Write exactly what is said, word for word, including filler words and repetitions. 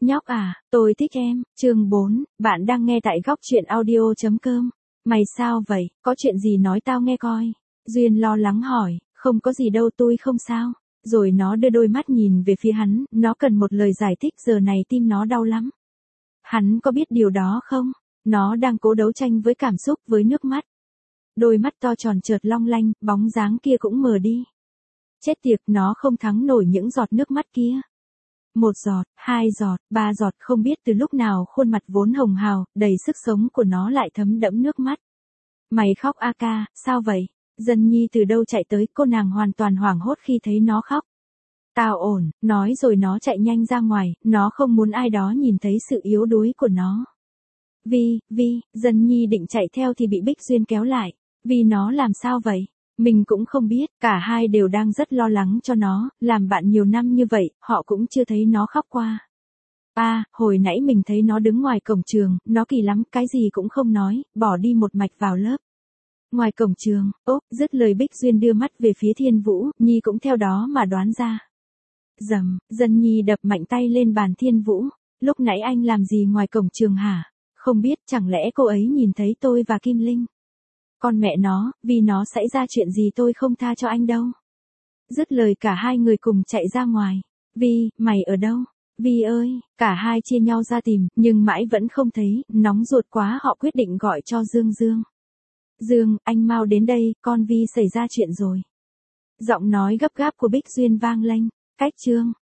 Nhóc à, tôi thích em. Chương bốn, bạn đang nghe tại góc truyện audio.com. Mày sao vậy, có chuyện gì nói tao nghe coi. Duyên lo lắng hỏi, không có gì đâu tôi không sao. Rồi nó đưa đôi mắt nhìn về phía hắn, nó cần một lời giải thích giờ này tim nó đau lắm. Hắn có biết điều đó không? Nó đang cố đấu tranh với cảm xúc với nước mắt. Đôi mắt to tròn chợt long lanh, bóng dáng kia cũng mờ đi. Chết tiệt, nó không thắng nổi những giọt nước mắt kia. Một giọt, hai giọt, ba giọt, không biết từ lúc nào khuôn mặt vốn hồng hào, đầy sức sống của nó lại thấm đẫm nước mắt. Mày khóc a ca, sao vậy? Dân Nhi từ đâu chạy tới, cô nàng hoàn toàn hoảng hốt khi thấy nó khóc. Tao ổn, nói rồi nó chạy nhanh ra ngoài, nó không muốn ai đó nhìn thấy sự yếu đuối của nó. Vi, Vi, Dân Nhi định chạy theo thì bị Bích Duyên kéo lại. Vì nó làm sao vậy? Mình cũng không biết, cả hai đều đang rất lo lắng cho nó, làm bạn nhiều năm như vậy, họ cũng chưa thấy nó khóc qua. À, hồi nãy mình thấy nó đứng ngoài cổng trường, nó kỳ lắm, cái gì cũng không nói, bỏ đi một mạch vào lớp. Ngoài cổng trường, ốp, dứt lời Bích Duyên đưa mắt về phía Thiên Vũ, Nhi cũng theo đó mà đoán ra. Dầm, Dân Nhi đập mạnh tay lên bàn Thiên Vũ, lúc nãy anh làm gì ngoài cổng trường hả? Không biết, chẳng lẽ cô ấy nhìn thấy tôi và Kim Linh? Con mẹ nó, vì nó xảy ra chuyện gì tôi không tha cho anh đâu. Dứt lời cả hai người cùng chạy ra ngoài. Vi, mày ở đâu? Vi ơi, cả hai chia nhau ra tìm, nhưng mãi vẫn không thấy, nóng ruột quá họ quyết định gọi cho Dương Dương. Dương, anh mau đến đây, con Vi xảy ra chuyện rồi. Giọng nói gấp gáp của Bích Duyên vang lên, cách chương.